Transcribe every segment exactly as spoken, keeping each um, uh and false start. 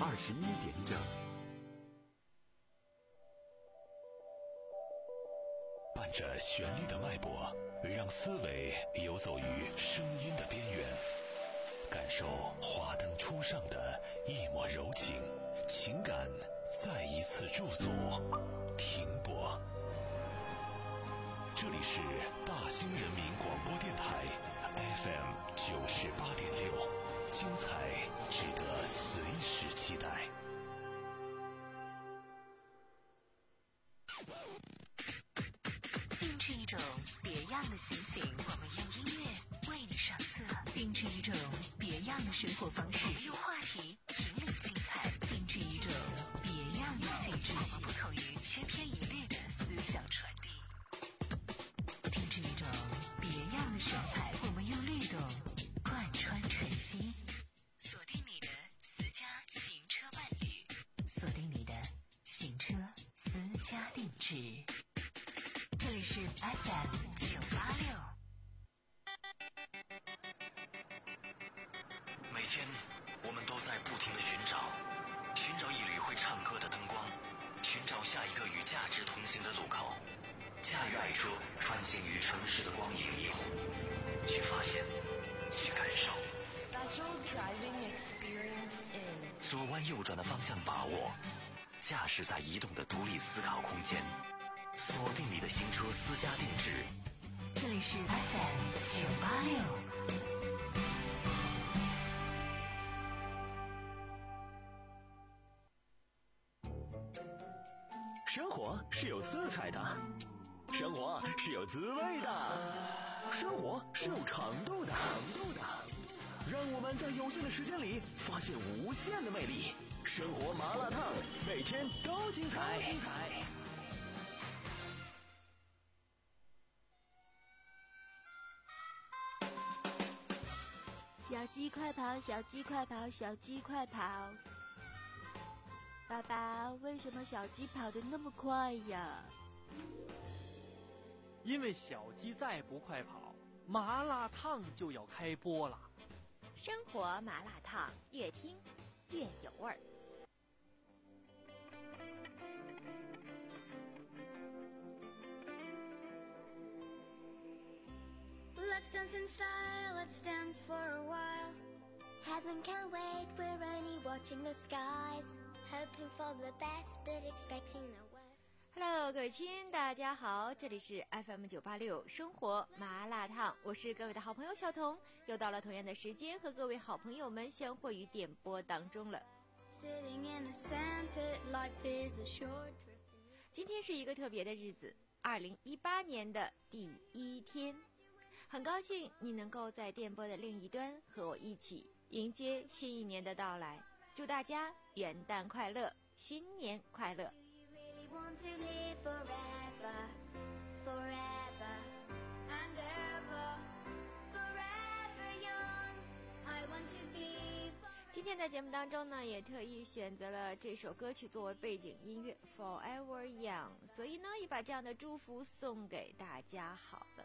二十一点整。 伴着旋律的脉搏，让思维游走于声音的边缘，感受华灯初上的一抹柔情，情感再一次驻足停泊。这里是大兴人民广播电台 F M 九十八点六，精彩值得随时期待。 定制一种别样的心情，我们用音乐为你上色；定制一种别样的生活方式，我们用话题引领精彩；定制一种别样的气质，我们不同于千篇一律的思想传递；定制一种别样的神采，我们用律动贯穿晨曦。锁定你的私家行车伴侣，锁定你的行车私家定制。这里是 F M 九八六。 每天我们都在不停地寻找，寻找一缕会唱歌的灯光，寻找下一个与价值同行的路口，驾驭爱车穿行于城市的光影霓虹，去发现，去感受。 Special driving experience in 左弯右转的方向把握，驾驶在移动的独立思考空间，锁定你的新车私家定制。 这里是 F M 九八六。 生活是有色彩的，生活是有滋味的，生活是有长度的，长度的。让我们在有限的时间里发现无限的魅力。生活麻辣烫，每天都精彩。精彩。 小鸡快跑，小鸡快跑，小鸡快跑！爸爸，为什么小鸡跑得那么快呀？ 因为小鸡再不快跑，麻辣烫就要开播了。 生活麻辣烫，越听越有味儿。 Let's dance in style, let's dance for a while. Heaven can't wait, we're only watching the skies. Hoping for the best, but expecting the worst. Hello， 各位亲，大家好，这里是 F M 九八六生活麻辣烫，我是各位的好朋友小彤，又到了同样的时间和各位好朋友们相会于点播当中了。今天是一个特别的日子，二零一八年的第一天，很高兴你能够在电波的另一端和我一起迎接新一年的到来，祝大家元旦快乐，新年快乐。 Want to live forever, forever and ever, forever young. I want to be. 今天的节目当中呢，也特意选择了这首歌曲作为背景音乐 Forever Young， 所以呢，也把这样的祝福送给大家好了。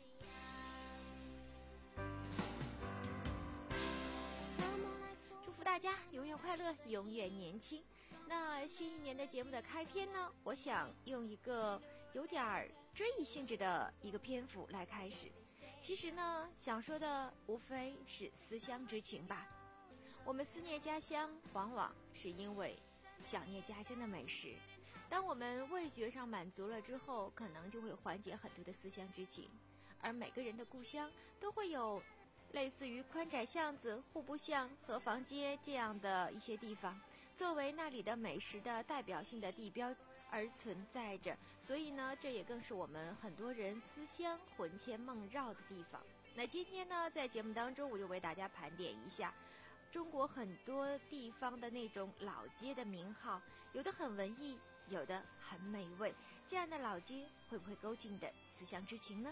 祝福大家永远快乐，永远年轻。那新一年的节目的开篇呢，我想用一个有点追忆性质的一个篇幅来开始。其实呢，想说的无非是思乡之情吧。我们思念家乡，往往是因为想念家乡的美食。当我们味觉上满足了之后，可能就会缓解很多的思乡之情。而每个人的故乡都会有类似于宽窄巷子、户部巷、河坊街这样的一些地方，作为那里的美食的代表性的地标而存在着，所以呢，这也更是我们很多人思乡魂牵梦绕的地方。那今天呢，在节目当中，我又为大家盘点一下中国很多地方的那种老街的名号，有的很文艺，有的很美味。这样的老街会不会勾起你的思乡之情呢？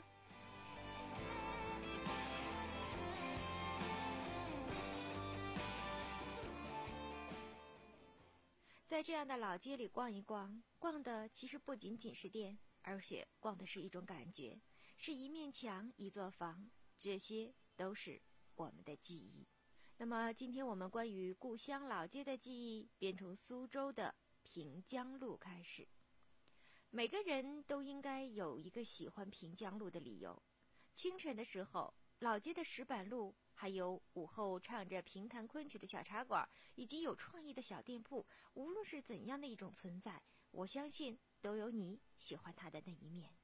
在这样的老街里逛一逛，逛的其实不仅仅是店，而且逛的是一种感觉，是一面墙一座房，这些都是我们的记忆。 那么今天我们关于故乡老街的记忆，便从苏州的平江路开始。每个人都应该有一个喜欢平江路的理由。清晨的时候，老街的石板路，还有午后唱着评弹昆曲的小茶馆，以及有创意的小店铺，无论是怎样的一种存在，我相信都有你喜欢它的那一面。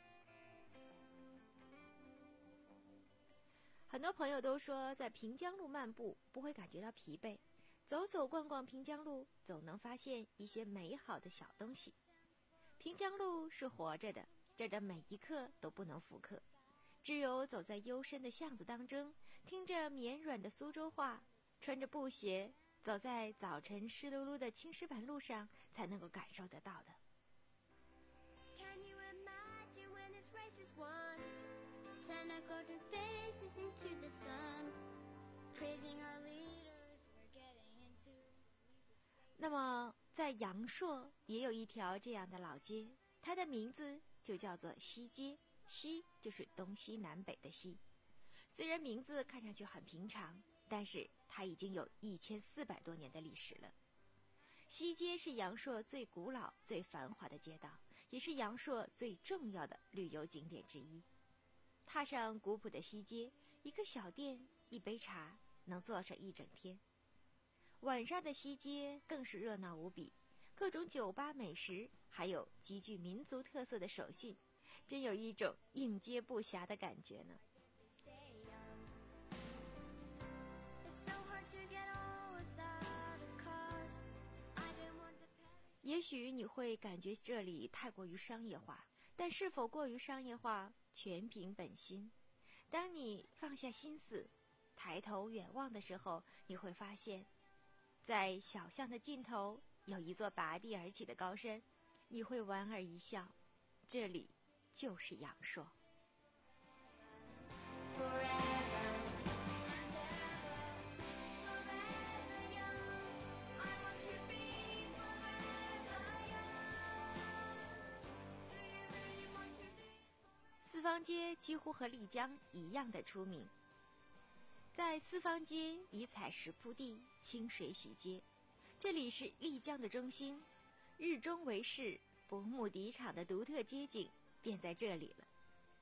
很多朋友都说，在平江路漫步不会感觉到疲惫，走走逛逛平江路，总能发现一些美好的小东西。平江路是活着的，这儿的每一刻都不能复刻。只有走在幽深的巷子当中，听着绵软的苏州话，穿着布鞋，走在早晨湿漉漉的青石板路上，才能够感受得到的。 Can you imagine when this race is won? Turn our golden faces into the sun, praising our leaders we're getting into. 那么在阳朔也有一条这样的老街，它的名字就叫做西街，西就是东西南北的西。虽然名字看上去很平常，但是它已经有一千四百多年的历史了。西街是阳朔最古老最繁华的街道，也是阳朔最重要的旅游景点之一。踏上古朴的西街，一个小店一杯茶能坐上一整天。晚上的西街更是热闹无比，各种酒吧美食，还有极具民族特色的手信，真有一种应接不暇的感觉呢。也许你会感觉这里太过于商业化，但是否过于商业化，全凭本心。当你放下心思，抬头远望的时候，你会发现，在小巷的尽头有一座拔地而起的高山，你会莞尔一笑，这里就是阳朔。四方街几乎和丽江一样的出名。在四方街以采石铺地，清水洗街，这里是丽江的中心，日中为市，薄木笛场的独特街景便在这里了。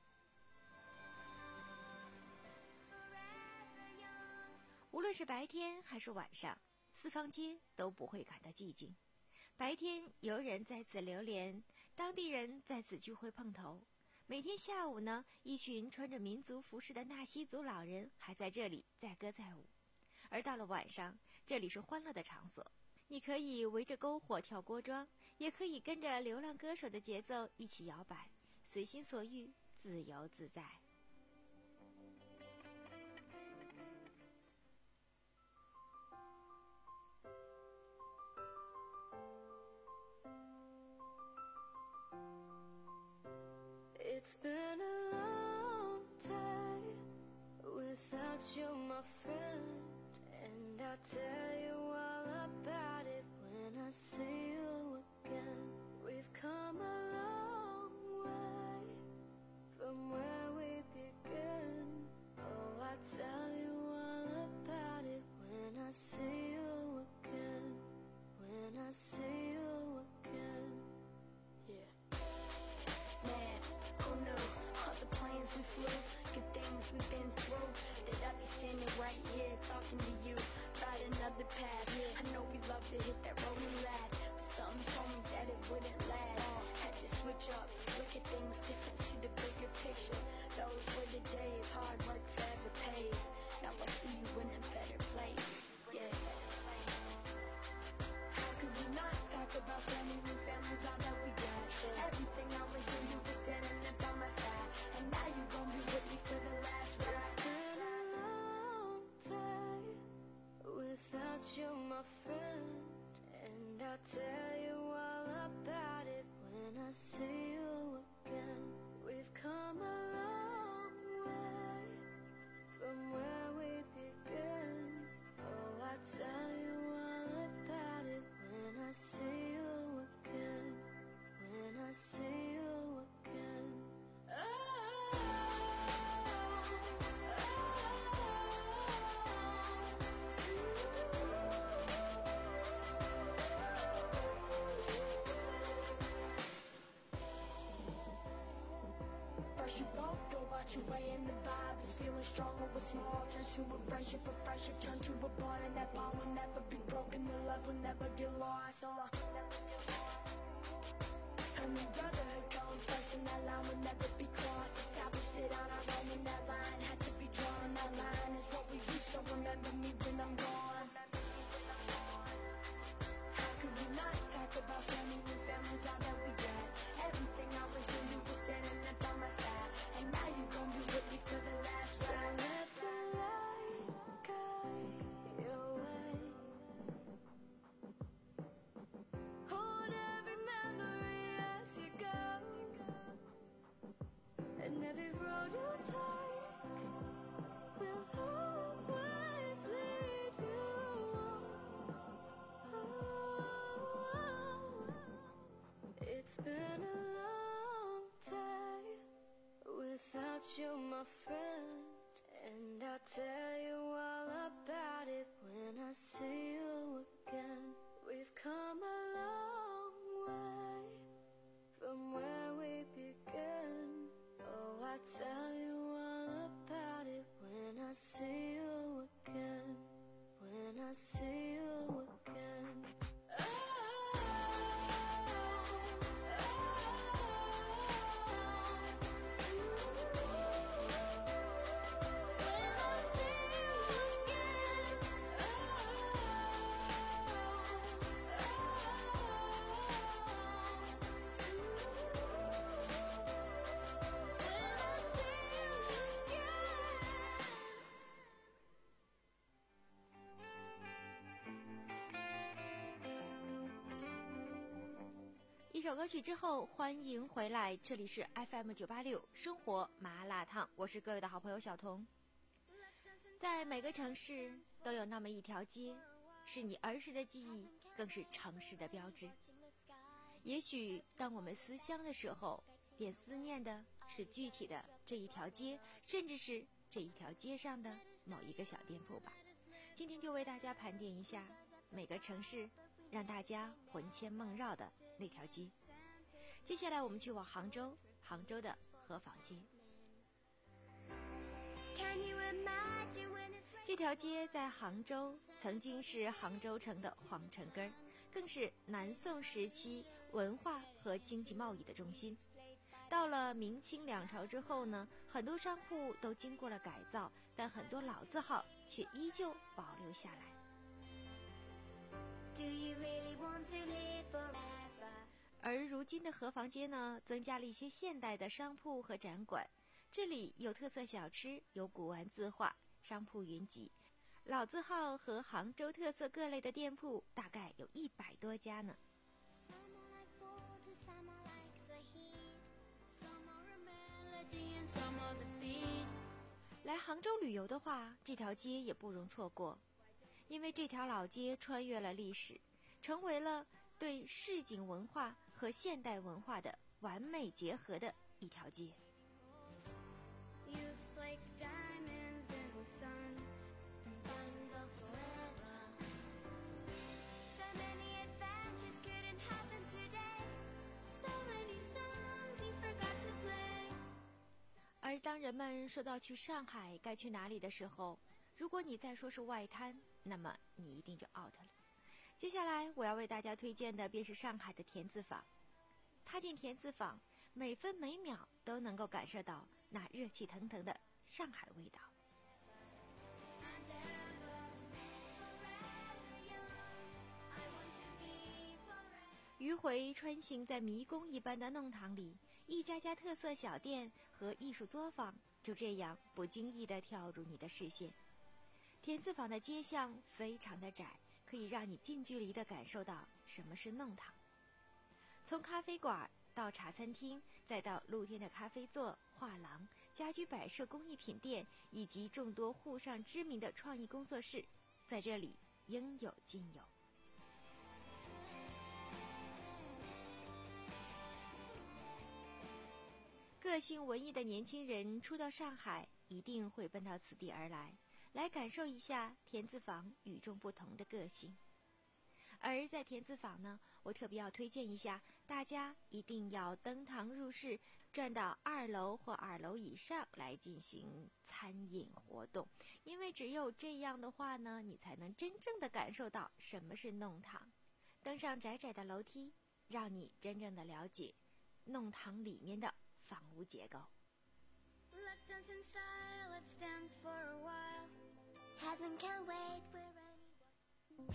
无论是白天还是晚上，四方街都不会感到寂静。白天游人在此流连，当地人在此聚会碰头。每天下午呢，一群穿着民族服饰的纳西族老人还在这里载歌载舞。而到了晚上，这里是欢乐的场所，你可以围着篝火跳锅庄，也可以跟着流浪歌手的节奏一起摇摆，随心所欲，自由自在。 It's been a long day without you, my friend, and I'll tell you all about it when I see you again. We've come a long way from where we began. Oh, I'll tell you all about it when I see you again, when I see you again. Yeah. Man, who knew all the planes we flew, good things we've been through, that I'd be standing right here talking to you about another path. I know we love to hit that road and laugh, but something told me that it wouldn't last. Had to switch up, look at things different, see the bigger picture. Those were the days, hard work forever pays. Now I see you in a better place. Yeah. How could we not talk about family when family's all that we got? Everything I went through, you were standing up by my side, and now you gon' be with me for the last ride. It's been a long day without you, my friend, and I'll tell you all about it when I see you again. We've come a long way from where we began. Oh, I'll tell you all about it when I see you again, when I see you again. Oh, oh, oh, got you weighing the vibe is feeling stronger with small turns to a friendship, a friendship turns to a bond, and that bond will never be broken, the love will never get lost. Oh, and the brotherhood come first, and that line will never be crossed. Established it on our own, and that line had to be drawn, and that line is what we reach, so remember me when I'm gone. How could we not talk about family when family's all that we got? Everything I went through, you were standing up on my side, and now you gon' be with me for the last ride. So let the light guide your way. Hold every memory as you go, and every road you take will always lead you. Oh, it's been a long day without you, my friend, and I'll tell you all about it when I see you again. We've come a long way from where we began. Oh, I'll tell you all about it when I see you again. When I see you again. 一首歌曲之后，欢迎回来，这里是 F M 九八六生活麻辣烫，我是各位的好朋友小彤。在每个城市都有那么一条街，是你儿时的记忆，更是城市的标志。也许当我们思乡的时候，便思念的是具体的这一条街，甚至是这一条街上的某一个小店铺吧。今天就为大家盘点一下每个城市让大家魂牵梦绕的那条街。接下来我们去往杭州，杭州的河坊街。这条街在杭州曾经是杭州城的皇城根儿，更是南宋时期文化和经济贸易的中心。到了明清两朝之后呢，很多商铺都经过了改造，但很多老字号却依旧保留下来。 Do you really want to live forever? 而如今的河坊街呢，增加了一些现代的商铺和展馆，这里有特色小吃，有古玩字画，商铺云集，老字号和杭州特色各类的店铺大概有一百多家呢。来杭州旅游的话，这条街也不容错过，因为这条老街穿越了历史，成为了对市井文化和现代文化的完美结合的一条街。而当人们说到去上海该去哪里的时候，如果你再说是外滩，那么你一定就 out 了。接下来我要为大家推荐的便是上海的田字坊。踏进田字坊，每分每秒都能够感受到那热气腾腾的上海味道。迂回穿行在迷宫一般的弄堂里，一家家特色小店和艺术作坊就这样不经意地跳入你的视线。田字坊的街巷非常的窄，可以让你近距离地感受到什么是弄堂。从咖啡馆到茶餐厅，再到露天的咖啡座、画廊、家居摆设工艺品店，以及众多沪上知名的创意工作室，在这里应有尽有。个性文艺的年轻人初到上海，一定会奔到此地而来，来感受一下田字坊与众不同的个性。 而在田子坊呢，我特别要推荐一下，大家一定要登堂入室，转到二楼或二楼以上来进行餐饮活动，因为只有这样的话呢，你才能真正的感受到什么是弄堂。登上窄窄的楼梯，让你真正的了解弄堂里面的房屋结构。 Let's dance in style, let's dance for a while. Heaven can't wait, we're anyone.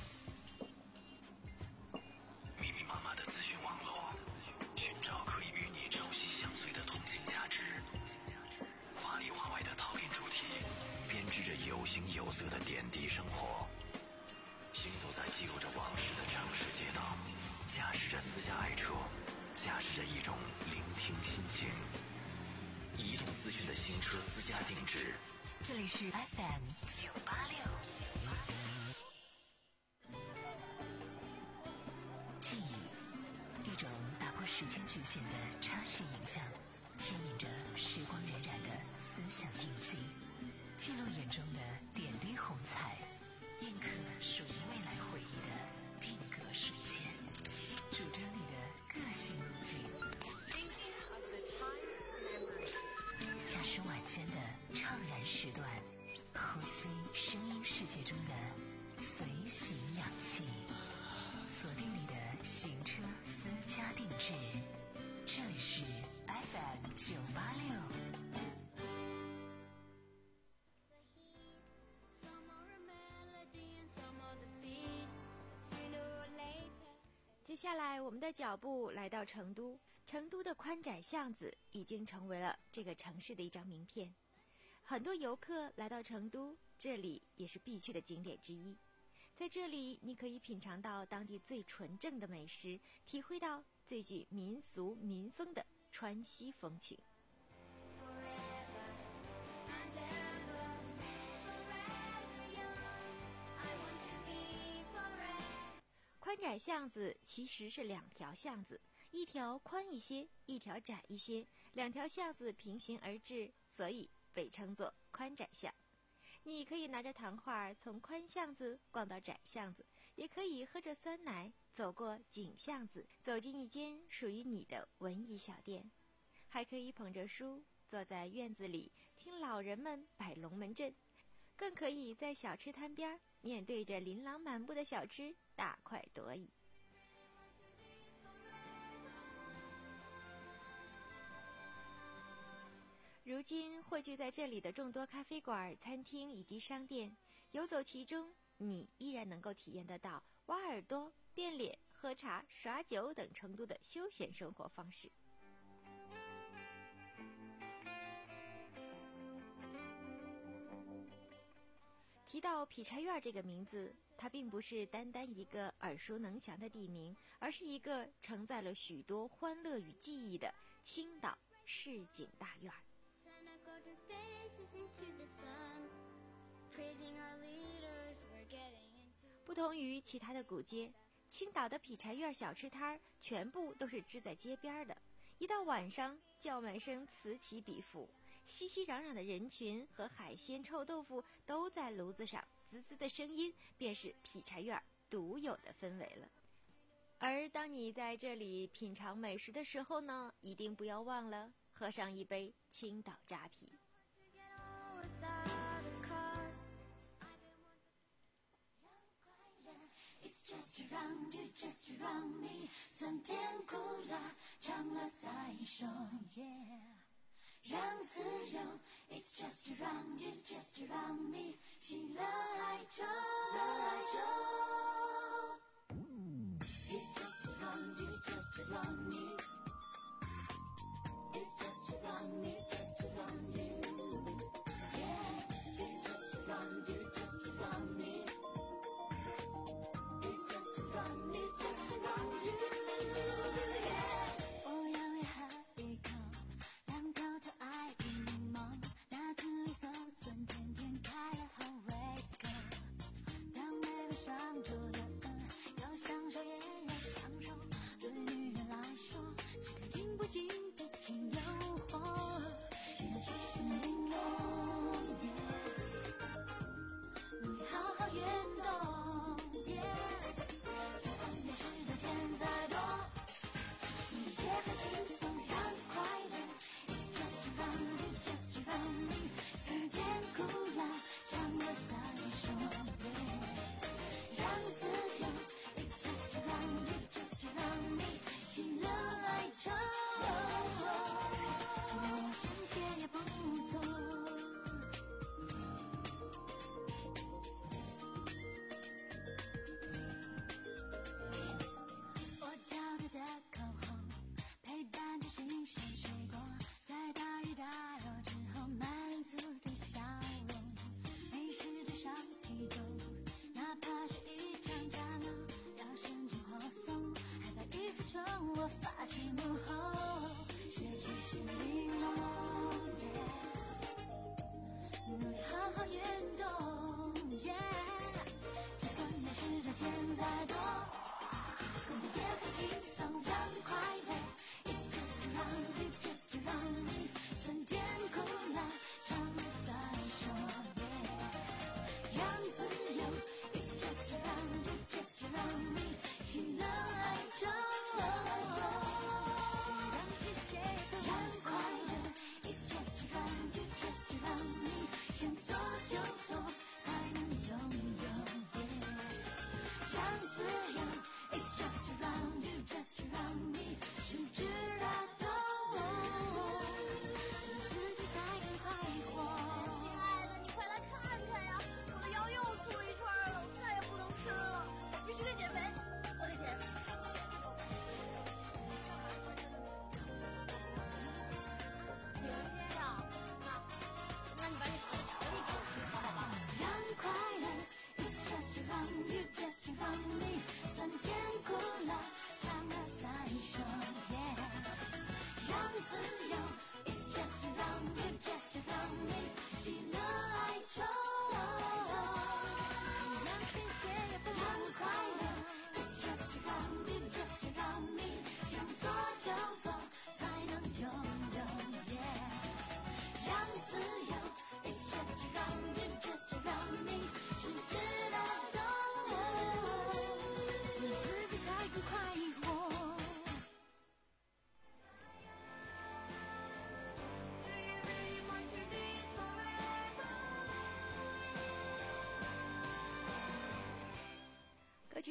密密麻麻的资讯网络，寻找可以与你朝夕相随的同性价值。华里华外的陶片主题，编织着有形有色的点滴生活。行走在记录着往事的城市街道，驾驶着私家爱车，驾驶着一种聆听心情。移动资讯的新车私家定制。 这里是 F M 九八六。记忆，一种打破时间局限的插叙影像，牵引着时光荏苒的思想印记，记录眼中的点滴红彩，印刻属于未来回忆的定格瞬间，主张你的个性路径。驾驶晚间的怅然时段，呼吸声音世界中的随行氧气，锁定你的行车私家定制。这里是 F M 九八六。 接下来我们的脚步来到成都，成都的宽窄巷子已经成为了这个城市的一张名片。很多游客来到成都，这里也是必去的景点之一。在这里，你可以品尝到当地最纯正的美食，体会到最具民俗民风的川西风情。宽窄巷子其实是两条巷子，一条宽一些，一条窄一些，两条巷子平行而至，所以被称作宽窄巷。你可以拿着糖画从宽巷子逛到窄巷子，也可以喝着酸奶走过井巷子，走进一间属于你的文艺小店，还可以捧着书坐在院子里听老人们摆龙门阵，更可以在小吃摊边面对着琳琅满目的小吃大快朵颐。如今汇聚在这里的众多咖啡馆、餐厅以及商店，游走其中，你依然能够体验得到挖耳朵、变脸、喝茶、耍酒等成都的休闲生活方式。提到劈柴院这个名字，它并不是单单一个耳熟能详的地名，而是一个承载了许多欢乐与记忆的青岛市井大院。不同于其他的古街，青岛的劈柴院小吃摊全部都是支在街边的，一到晚上叫卖声此起彼伏，熙熙攘攘的人群和海鲜臭豆腐都在炉子上滋滋的声音，便是劈柴院独有的氛围了。而当你在这里品尝美食的时候呢，一定不要忘了喝上一杯青岛扎啤。 Just around you, just around me， 酸甜苦辣尝了再说 ，Yeah， 让自由 ，It's just around you, just around me， 喜乐哀愁，乐哀愁。It's just around you, just around me， It's just around me, just around you，Yeah， It's just around you, just around me。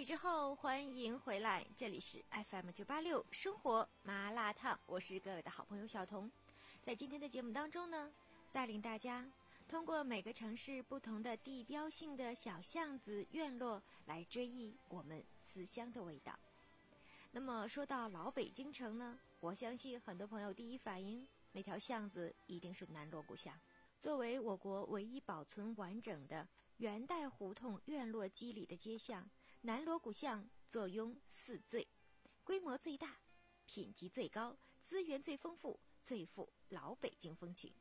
曲之后，欢迎回来，这里是 F M 九八六生活麻辣烫，我是各位的好朋友小彤。在今天的节目当中呢，带领大家通过每个城市不同的地标性的小巷子院落来追忆我们思乡的味道。那么说到老北京城呢，我相信很多朋友第一反应那条巷子一定是南锣鼓巷。作为我国唯一保存完整的元代胡同院落肌理的街巷，南锣鼓巷坐拥四最，规模最大，品级最高，资源最丰富，最富老北京风情。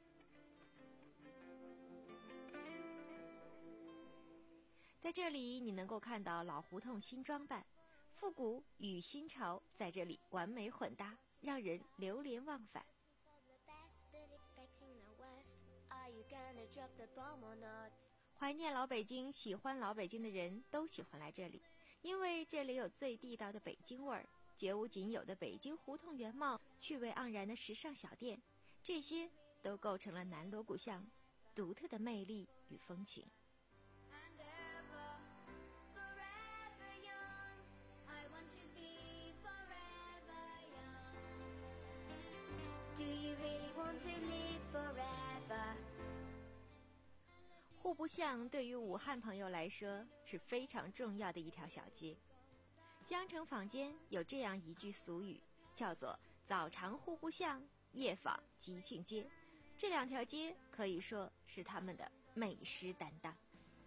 在这里你能够看到老胡同新装扮，复古与新潮在这里完美混搭，让人流连忘返。怀念老北京，喜欢老北京的人都喜欢来这里，因为这里有最地道的北京味儿，绝无仅有的北京胡同原貌，趣味盎然的时尚小店，这些都构成了南锣鼓巷独特的魅力与风情。户部巷对于武汉朋友来说是非常重要的一条小街。江城坊间有这样一句俗语，叫做早尝户部巷，夜访吉庆街。这两条街可以说是他们的美食担当。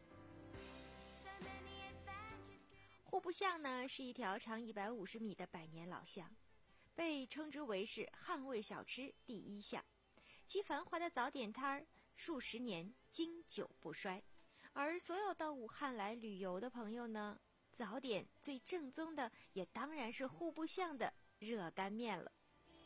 户部巷呢，是一条长一百五十米的百年老巷，被称之为是汉味小吃第一巷，其繁华的早点摊儿数十年经久不衰。而所有到武汉来旅游的朋友呢，早点最正宗的也当然是户部巷的热干面了。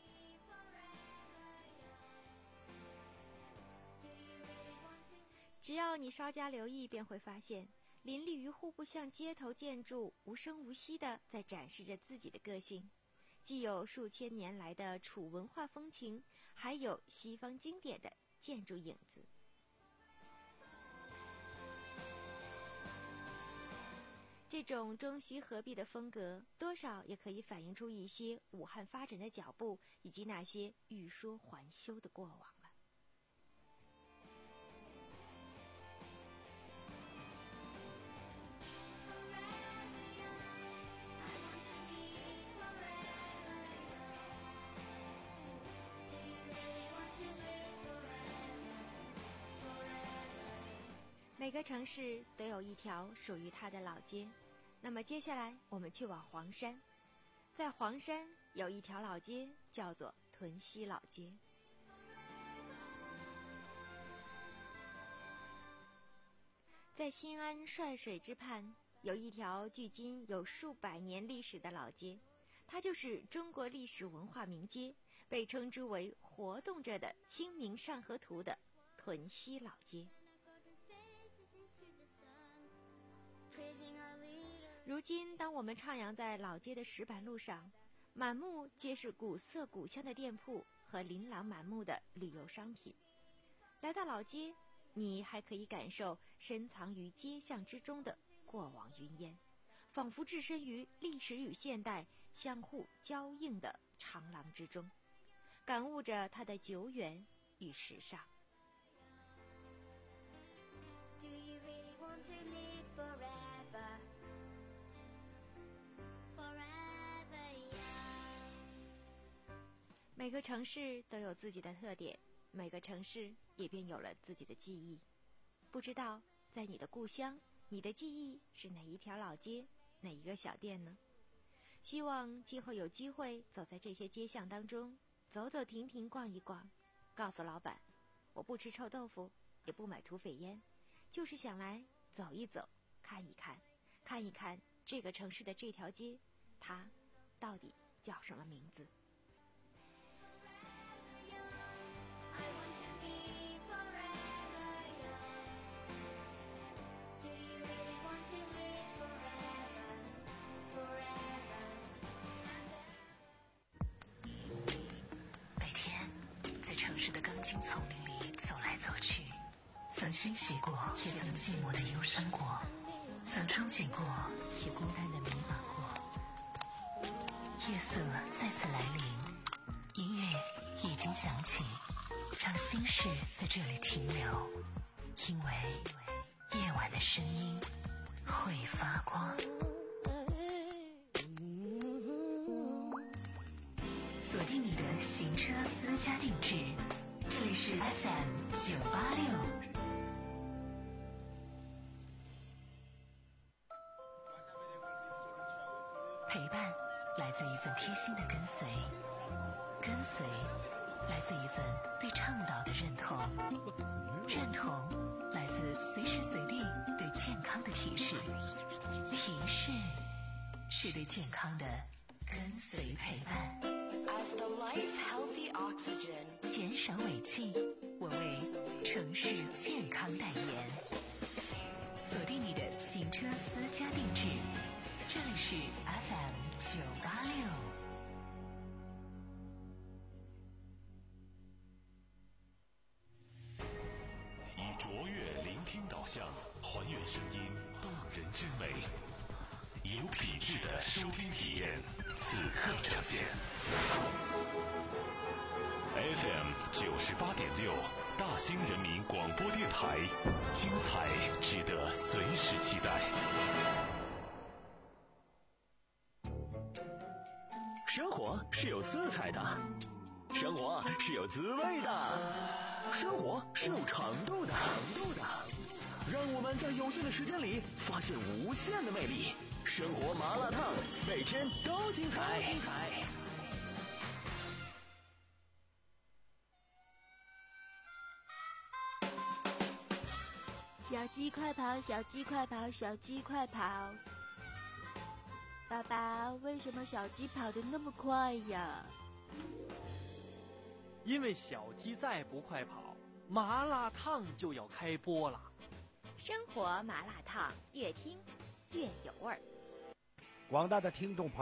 只要你稍加留意，便会发现林立于户部巷街头建筑无声无息地在展示着自己的个性，既有数千年来的楚文化风情，还有西方经典的建筑影子。这种中西合璧的风格，多少也可以反映出一些武汉发展的脚步，以及那些欲说还休的过往了。每个城市都有一条属于它的老街，那么接下来我们去往黄山。在黄山有一条老街叫做屯溪老街。在新安帅水之畔有一条距今有数百年历史的老街，它就是中国历史文化名街，被称之为活动着的清明上河图的屯溪老街。如今当我们徜徉在老街的石板路上，满目皆是古色古香的店铺和琳琅满目的旅游商品。来到老街，你还可以感受深藏于街巷之中的过往云烟，仿佛置身于历史与现代相互交映的长廊之中，感悟着它的久远与时尚。每个城市都有自己的特点，每个城市也便有了自己的记忆。不知道在你的故乡，你的记忆是哪一条老街，哪一个小店呢？希望今后有机会走在这些街巷当中，走走停停逛一逛，告诉老板，我不吃臭豆腐，也不买土匪烟，就是想来走一走，看一看，看一看这个城市的这条街，它到底叫什么名字？ 城市的钢筋丛林里走来走去，曾欣喜过，也曾寂寞的忧伤过。 曾憧憬过，也孤单的迷茫过。夜色再次来临，音乐已经响起，让心事在这里停留，因为夜晚的声音会发光。锁定你的行车私家定制，这里是 F M 九八六。陪伴来自一份贴心的跟随，跟随来自一份对倡导的认同，认同来自随时随地对健康的提示，提示是对健康的跟随陪伴。 As the life healthy oxygen， 减少尾气，我为城市健康代言。锁定你的行车私家定制，这里是 F M 九八六。 以卓越聆听导向，还原声音动人之美，有品质的收听体验，此刻呈现。F M 九十八点六，大兴人民广播电台，精彩值得随时期待。 生活是有色彩的，生活是有滋味的，生活是有长度的，长度的。让我们在有限的时间里发现无限的魅力。生活麻辣烫，每天都精彩。精彩。 小鸡快跑，小鸡快跑，小鸡快跑！爸爸，为什么小鸡跑得那么快呀？ 因为小鸡再不快跑，麻辣烫就要开播了。 生活麻辣烫，越听越有味儿。 广大的听众朋友